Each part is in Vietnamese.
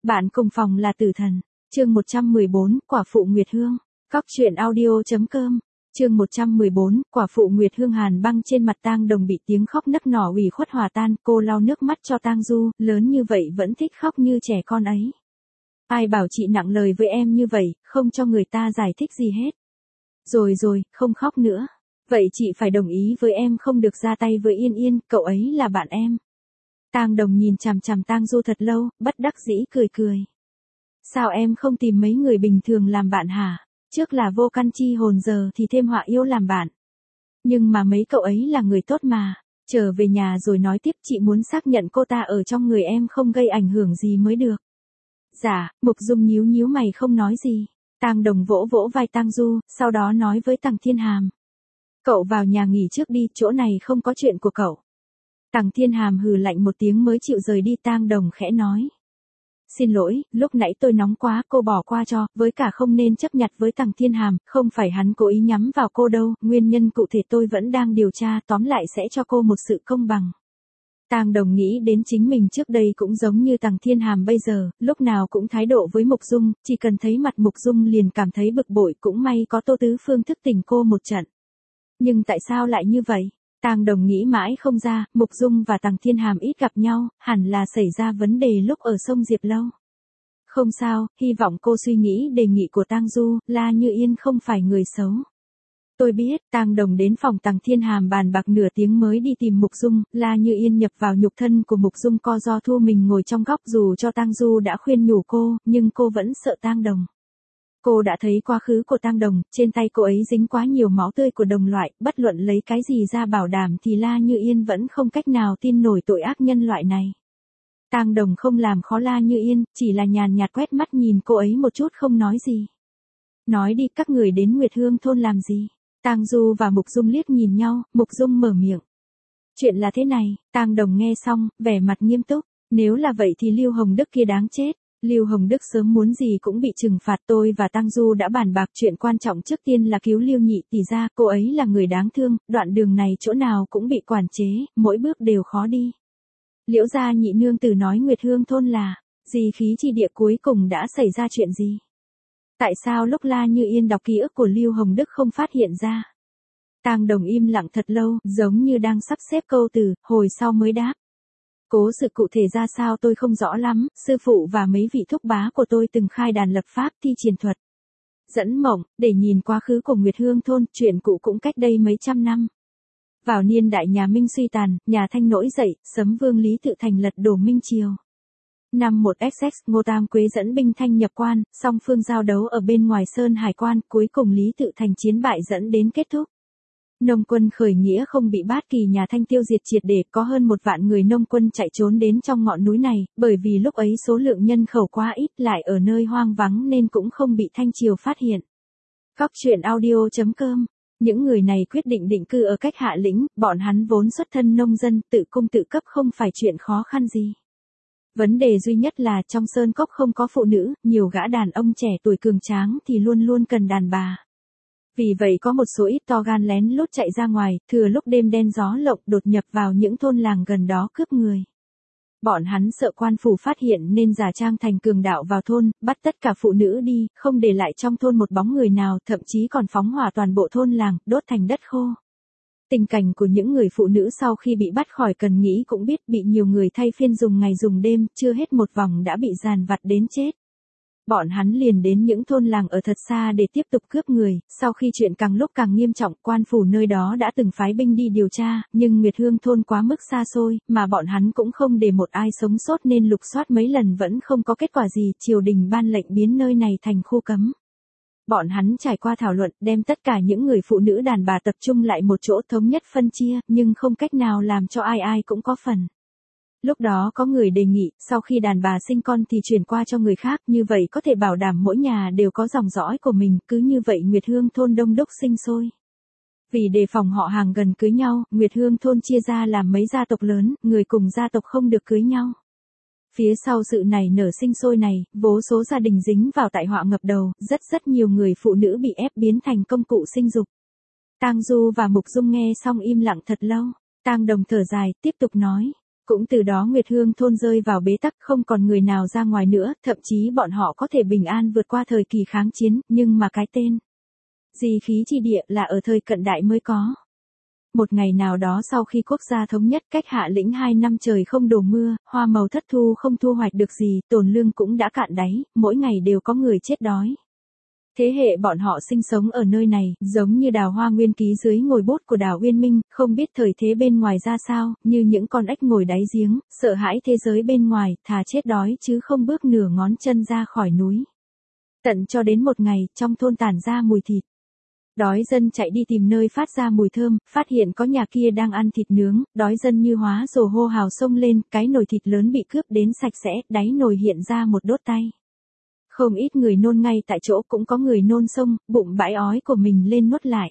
Bạn cùng phòng là tử thần. Chương 114, Quả phụ Nguyệt Hương. Cóc truyện audio.com. Chương 114, Quả phụ Nguyệt Hương. Hàn băng trên mặt Tang Đồng bị tiếng khóc nấc nở ủy khuất hòa tan, cô lau nước mắt cho Tang Du, lớn như vậy vẫn thích khóc như trẻ con ấy. Ai bảo chị nặng lời với em như vậy, không cho người ta giải thích gì hết. Rồi, không khóc nữa. Vậy chị phải đồng ý với em không được ra tay với Yên Yên, cậu ấy là bạn em. Tang Đồng nhìn chằm chằm Tang Du thật lâu, bất đắc dĩ cười. Sao em không tìm mấy người bình thường làm bạn hả? Trước là vô căn chi hồn, giờ thì thêm họa yêu làm bạn. Nhưng mà mấy cậu ấy là người tốt mà. Trở về nhà rồi nói tiếp, chị muốn xác nhận cô ta ở trong người em không gây ảnh hưởng gì mới được. Dạ, Mục Dung nhíu mày không nói gì. Tang Đồng vỗ vỗ vai Tang Du, sau đó nói với Tằng Thiên Hàm. Cậu vào nhà nghỉ trước đi, chỗ này không có chuyện của cậu. Tằng Thiên Hàm hừ lạnh một tiếng mới chịu rời đi. Tang Đồng khẽ nói. Xin lỗi, lúc nãy tôi nóng quá, cô bỏ qua cho, với cả không nên chấp nhặt với Tằng Thiên Hàm, không phải hắn cố ý nhắm vào cô đâu, nguyên nhân cụ thể tôi vẫn đang điều tra, tóm lại sẽ cho cô một sự công bằng. Tang Đồng nghĩ đến chính mình trước đây cũng giống như Tằng Thiên Hàm bây giờ, lúc nào cũng thái độ với Mục Dung, chỉ cần thấy mặt Mục Dung liền cảm thấy bực bội, cũng may có Tô Tứ Phương thức tỉnh cô một trận. Nhưng tại sao lại như vậy? Tang Đồng nghĩ mãi không ra, Mục Dung và Tằng Thiên Hàm ít gặp nhau, hẳn là xảy ra vấn đề lúc ở sông Diệp Lâu. Không sao, hy vọng cô suy nghĩ đề nghị của Tang Du, La Như Yên không phải người xấu. Tôi biết. Tang Đồng đến phòng Tằng Thiên Hàm bàn bạc nửa tiếng mới đi tìm Mục Dung, La Như Yên nhập vào nhục thân của Mục Dung co do thu mình ngồi trong góc, dù cho Tang Du đã khuyên nhủ cô, nhưng cô vẫn sợ Tang Đồng. Cô đã thấy quá khứ của Tang Đồng, trên tay cô ấy dính quá nhiều máu tươi của đồng loại, bất luận lấy cái gì ra bảo đảm thì La Như Yên vẫn không cách nào tin nổi tội ác nhân loại này. Tang Đồng không làm khó La Như Yên, chỉ là nhàn nhạt quét mắt nhìn cô ấy một chút không nói gì. Nói đi, các người đến Nguyệt Hương thôn làm gì? Tang Du và Mục Dung liếc nhìn nhau, Mục Dung mở miệng. Chuyện là thế này. Tang Đồng nghe xong, vẻ mặt nghiêm túc. Nếu là vậy thì Lưu Hồng Đức kia đáng chết. Lưu Hồng Đức sớm muốn gì cũng bị trừng phạt. Tôi và Tang Du đã bàn bạc, chuyện quan trọng trước tiên là cứu Lưu Nhị tỷ ra, cô ấy là người đáng thương, đoạn đường này chỗ nào cũng bị quản chế, mỗi bước đều khó đi. Liễu gia nhị nương tử nói Nguyệt Hương thôn là gì khí chi địa, cuối cùng đã xảy ra chuyện gì? Tại sao lúc La Như Yên đọc ký ức của Lưu Hồng Đức không phát hiện ra? Tang Đồng im lặng thật lâu, giống như đang sắp xếp câu từ, hồi sau mới đáp. Cố sự cụ thể ra sao tôi không rõ lắm, sư phụ và mấy vị thúc bá của tôi từng khai đàn lập pháp, thi triển thuật dẫn mộng, để nhìn quá khứ của Nguyệt Hương thôn, chuyện cũ cũng cách đây mấy trăm năm. Vào niên đại nhà Minh suy tàn, nhà Thanh nổi dậy, Sấm Vương Lý Tự thành lật đổ Minh Triều. Năm 1XX, Ngô Tam Quế dẫn binh Thanh nhập quan, song phương giao đấu ở bên ngoài Sơn Hải quan, cuối cùng Lý Tự thành chiến bại dẫn đến kết thúc. Nông quân khởi nghĩa không bị Bát Kỳ nhà Thanh tiêu diệt triệt để, có hơn 1 vạn người nông quân chạy trốn đến trong ngọn núi này, bởi vì lúc ấy số lượng nhân khẩu quá ít, lại ở nơi hoang vắng nên cũng không bị Thanh triều phát hiện. Cóc truyện audio.com. Những người này quyết định định cư ở cách Hạ Lĩnh, bọn hắn vốn xuất thân nông dân, tự cung tự cấp không phải chuyện khó khăn gì. Vấn đề duy nhất là trong sơn cốc không có phụ nữ, nhiều gã đàn ông trẻ tuổi cường tráng thì luôn luôn cần đàn bà. Vì vậy có một số ít to gan lén lút chạy ra ngoài, thừa lúc đêm đen gió lộng đột nhập vào những thôn làng gần đó cướp người. Bọn hắn sợ quan phủ phát hiện nên giả trang thành cường đạo vào thôn, bắt tất cả phụ nữ đi, không để lại trong thôn một bóng người nào, thậm chí còn phóng hỏa toàn bộ thôn làng, đốt thành đất khô. Tình cảnh của những người phụ nữ sau khi bị bắt khỏi cần nghĩ cũng biết, bị nhiều người thay phiên dùng ngày dùng đêm, chưa hết một vòng đã bị dàn vặt đến chết. Bọn hắn liền đến những thôn làng ở thật xa để tiếp tục cướp người, sau khi chuyện càng lúc càng nghiêm trọng, quan phủ nơi đó đã từng phái binh đi điều tra, nhưng Nguyệt Hương thôn quá mức xa xôi, mà bọn hắn cũng không để một ai sống sót nên lục soát mấy lần vẫn không có kết quả gì, triều đình ban lệnh biến nơi này thành khu cấm. Bọn hắn trải qua thảo luận, đem tất cả những người phụ nữ đàn bà tập trung lại một chỗ thống nhất phân chia, nhưng không cách nào làm cho ai ai cũng có phần. Lúc đó có người đề nghị, sau khi đàn bà sinh con thì chuyển qua cho người khác, như vậy có thể bảo đảm mỗi nhà đều có dòng dõi của mình, cứ như vậy Nguyệt Hương thôn đông đúc sinh sôi. Vì đề phòng họ hàng gần cưới nhau, Nguyệt Hương thôn chia ra làm mấy gia tộc lớn, người cùng gia tộc không được cưới nhau. Phía sau sự này nở sinh sôi này, vô số gia đình dính vào tai họa ngập đầu, rất nhiều người phụ nữ bị ép biến thành công cụ sinh dục. Tang Du và Mục Dung nghe xong im lặng thật lâu. Tang Đồng thở dài, tiếp tục nói. Cũng từ đó Nguyệt Hương thôn rơi vào bế tắc, không còn người nào ra ngoài nữa, thậm chí bọn họ có thể bình an vượt qua thời kỳ kháng chiến, nhưng mà cái tên Di khí chi địa là ở thời cận đại mới có. Một ngày nào đó sau khi quốc gia thống nhất, cách Hạ Lĩnh 2 năm trời không đổ mưa, hoa màu thất thu không thu hoạch được gì, tồn lương cũng đã cạn đáy, mỗi ngày đều có người chết đói. Thế hệ bọn họ sinh sống ở nơi này, giống như Đào Hoa Nguyên ký dưới ngòi bút của Đào Uyên Minh, không biết thời thế bên ngoài ra sao, như những con ếch ngồi đáy giếng, sợ hãi thế giới bên ngoài, thà chết đói chứ không bước nửa ngón chân ra khỏi núi. Tận cho đến một ngày, trong thôn tản ra mùi thịt. Đói dân chạy đi tìm nơi phát ra mùi thơm, phát hiện có nhà kia đang ăn thịt nướng, đói dân như hóa rồ hô hào xông lên, cái nồi thịt lớn bị cướp đến sạch sẽ, đáy nồi hiện ra một đốt tay. Không ít người nôn ngay tại chỗ, cũng có người nôn xông, bụng bãi ói của mình lên nuốt lại.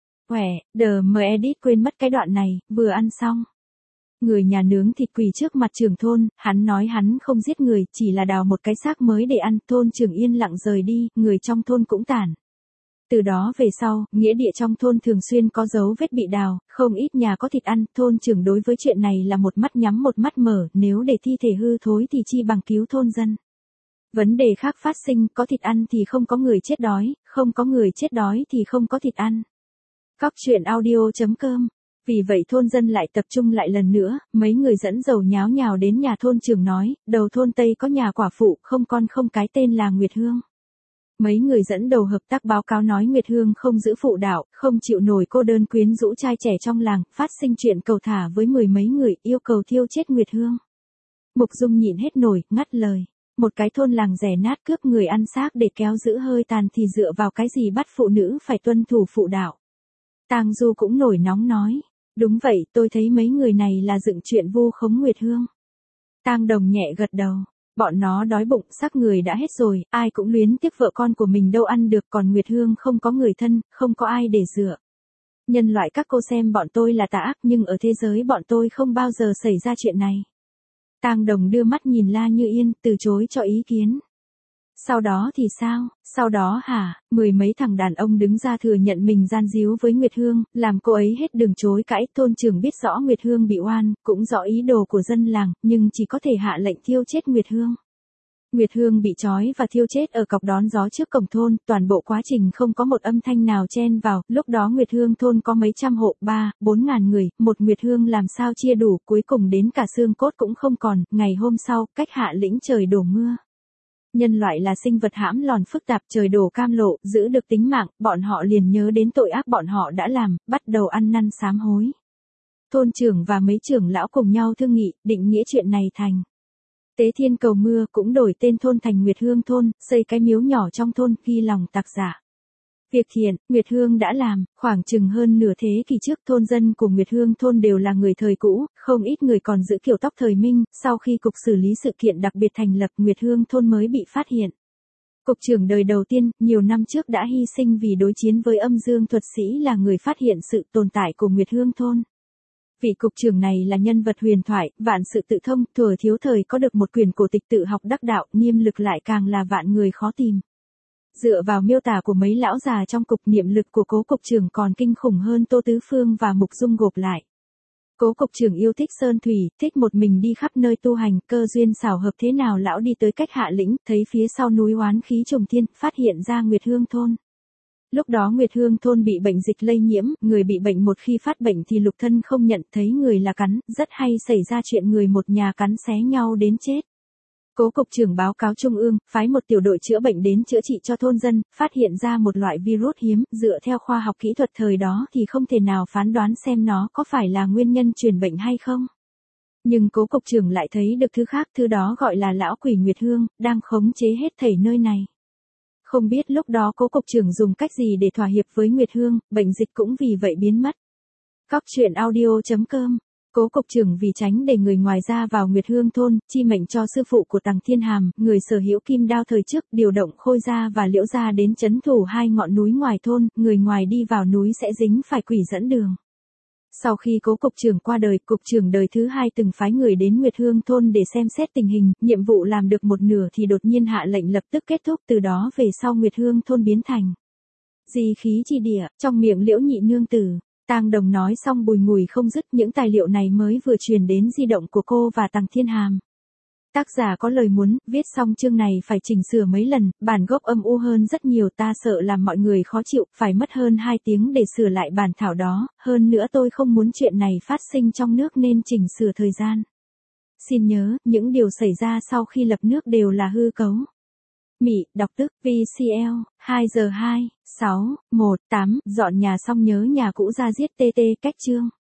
Edit quên mất cái đoạn này, vừa ăn xong. Người nhà nướng thịt quỳ trước mặt trưởng thôn, hắn nói hắn không giết người, chỉ là đào một cái xác mới để ăn, thôn trưởng yên lặng rời đi, người trong thôn cũng tản. Từ đó về sau, nghĩa địa trong thôn thường xuyên có dấu vết bị đào, không ít nhà có thịt ăn, thôn trưởng đối với chuyện này là một mắt nhắm một mắt mở, nếu để thi thể hư thối thì chi bằng cứu thôn dân. Vấn đề khác phát sinh, có thịt ăn thì không có người chết đói, không có người chết đói thì không có thịt ăn. Cóc truyện audio.com. Vì vậy thôn dân lại tập trung lại lần nữa, mấy người dẫn dầu nháo nhào đến nhà thôn trưởng nói, đầu thôn Tây có nhà quả phụ, không con không cái tên là Nguyệt Hương. Mấy người dẫn đầu hợp tác báo cáo nói Nguyệt Hương không giữ phụ đạo, không chịu nổi cô đơn quyến rũ trai trẻ trong làng, phát sinh chuyện cầu thả với mười mấy người, yêu cầu thiêu chết Nguyệt Hương. Mục Dung nhịn hết nổi, ngắt lời. Một cái thôn làng rẻ nát cướp người ăn xác để kéo giữ hơi tàn thì dựa vào cái gì bắt phụ nữ phải tuân thủ phụ đạo. Tang Du cũng nổi nóng nói. Đúng vậy, tôi thấy mấy người này là dựng chuyện vu khống Nguyệt Hương. Tang Đồng nhẹ gật đầu. Bọn nó đói bụng, xác người đã hết rồi, ai cũng luyến tiếc vợ con của mình đâu ăn được, còn Nguyệt Hương không có người thân, không có ai để dựa. Nhân loại các cô xem bọn tôi là tà ác, nhưng ở thế giới bọn tôi không bao giờ xảy ra chuyện này. Tang Đồng đưa mắt nhìn La Như Yên, từ chối cho ý kiến. Sau đó thì sao? Sau đó hả? Mười mấy thằng đàn ông đứng ra thừa nhận mình gian díu với Nguyệt Hương, làm cô ấy hết đường chối cãi. Thôn trưởng biết rõ Nguyệt Hương bị oan, cũng rõ ý đồ của dân làng, nhưng chỉ có thể hạ lệnh thiêu chết Nguyệt Hương. Nguyệt Hương bị trói và thiêu chết ở cọc đón gió trước cổng thôn, toàn bộ quá trình không có một âm thanh nào chen vào, lúc đó Nguyệt Hương thôn có mấy trăm hộ, 3-4 ngàn người, một Nguyệt Hương làm sao chia đủ, cuối cùng đến cả xương cốt cũng không còn. Ngày hôm sau, cách Hạ Lĩnh trời đổ mưa. Nhân loại là sinh vật hãm lòn phức tạp, trời đổ cam lộ, giữ được tính mạng, bọn họ liền nhớ đến tội ác bọn họ đã làm, bắt đầu ăn năn sám hối. Thôn trưởng và mấy trưởng lão cùng nhau thương nghị, định nghĩa chuyện này thành Tế Thiên cầu mưa, cũng đổi tên thôn thành Nguyệt Hương thôn, xây cái miếu nhỏ trong thôn, ghi lòng tạc giả. Việc thiện, Nguyệt Hương đã làm, khoảng chừng hơn nửa thế kỷ trước thôn dân của Nguyệt Hương thôn đều là người thời cũ, không ít người còn giữ kiểu tóc thời Minh, sau khi Cục xử lý sự kiện đặc biệt thành lập Nguyệt Hương thôn mới bị phát hiện. Cục trưởng đời đầu tiên, nhiều năm trước đã hy sinh vì đối chiến với âm dương thuật sĩ là người phát hiện sự tồn tại của Nguyệt Hương thôn. Vị cục trưởng này là nhân vật huyền thoại, vạn sự tự thông, thuở thiếu thời có được một quyển cổ tịch tự học đắc đạo, niệm lực lại càng là vạn người khó tìm. Dựa vào miêu tả của mấy lão già trong cục, niệm lực của cố cục trưởng còn kinh khủng hơn Tô Tứ Phương và Mục Dung gộp lại. Cố cục trưởng yêu thích sơn thủy, thích một mình đi khắp nơi tu hành, cơ duyên xảo hợp thế nào lão đi tới cách Hạ Lĩnh, thấy phía sau núi oán khí trùng thiên, phát hiện ra Nguyệt Hương thôn. Lúc đó Nguyệt Hương thôn bị bệnh dịch lây nhiễm, người bị bệnh một khi phát bệnh thì lục thân không nhận, thấy người là cắn, rất hay xảy ra chuyện người một nhà cắn xé nhau đến chết. Cố cục trưởng báo cáo trung ương, phái một tiểu đội chữa bệnh đến chữa trị cho thôn dân, phát hiện ra một loại virus hiếm, dựa theo khoa học kỹ thuật thời đó thì không thể nào phán đoán xem nó có phải là nguyên nhân truyền bệnh hay không. Nhưng cố cục trưởng lại thấy được thứ khác, thứ đó gọi là lão quỷ Nguyệt Hương, đang khống chế hết thảy nơi này. Không biết lúc đó cố cục trưởng dùng cách gì để thỏa hiệp với Nguyệt Hương, bệnh dịch cũng vì vậy biến mất. Cóc truyện audio.com. Cố cục trưởng vì tránh để người ngoài ra vào Nguyệt Hương thôn, chi mệnh cho sư phụ của Tằng Thiên Hàm, người sở hữu kim đao thời trước, điều động Khôi gia và Liễu gia đến trấn thủ hai ngọn núi ngoài thôn, người ngoài đi vào núi sẽ dính phải quỷ dẫn đường. Sau khi cố cục trưởng qua đời, cục trưởng đời thứ hai từng phái người đến Nguyệt Hương thôn để xem xét tình hình, nhiệm vụ làm được một nửa thì đột nhiên hạ lệnh lập tức kết thúc, từ đó về sau Nguyệt Hương thôn biến thành Di khí chi địa, trong miệng Liễu nhị nương tử. Tang Đồng nói xong bùi ngùi không dứt, những tài liệu này mới vừa truyền đến di động của cô và Tằng Thiên Hàm. Tác giả có lời muốn, viết xong chương này phải chỉnh sửa mấy lần, bản gốc âm u hơn rất nhiều, ta sợ làm mọi người khó chịu, phải mất hơn 2 tiếng để sửa lại bản thảo đó, hơn nữa tôi không muốn chuyện này phát sinh trong nước nên chỉnh sửa thời gian. Xin nhớ, những điều xảy ra sau khi lập nước đều là hư cấu. Mị, đọc tức, VCL, 2 giờ 2, 6, 1, 8, dọn nhà xong nhớ nhà cũ ra giết TT, cách chương.